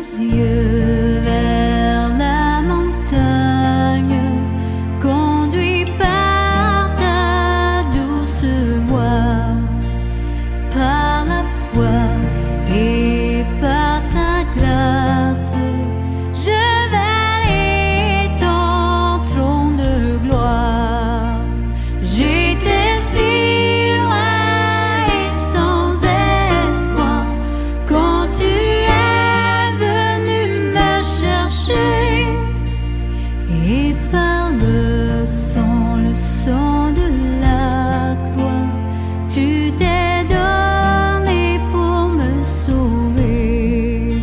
yeux vers la montagne, conduit par ta douce voix, par la foi et par ta grâce, je verrai ton trône de gloire. J'étais si loin et sans espoir quand tu es venu me chercher, et par le sang de la croix, tu t'es donné pour me sauver.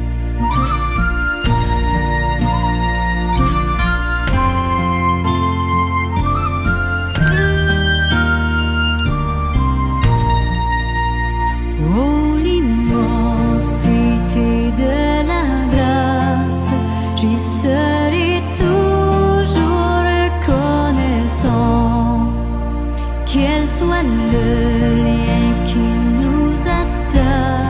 Oh, l'immensité de la grâce, j'y serai toujours reconnaissant. Quel soit le lien qui nous attache,